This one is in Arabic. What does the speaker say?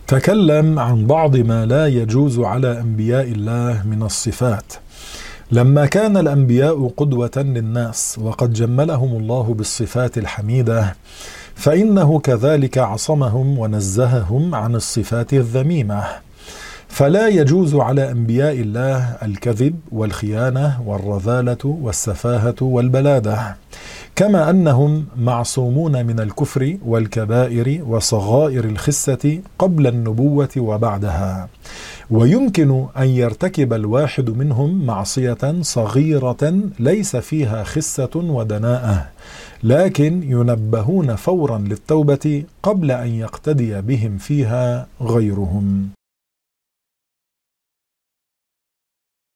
تكلم عن بعض ما لا يجوز على أنبياء الله من الصفات. لما كان الأنبياء قدوة للناس وقد جملهم الله بالصفات الحميدة، فإنه كذلك عصمهم ونزههم عن الصفات الذميمة. فلا يجوز على أنبياء الله الكذب والخيانة والرذالة والسفاهة والبلادة، كما أنهم معصومون من الكفر والكبائر وصغائر الخسة قبل النبوة وبعدها. ويمكن أن يرتكب الواحد منهم معصية صغيرة ليس فيها خسة ودناءة، لكن ينبهون فورا للتوبة قبل أن يقتدي بهم فيها غيرهم.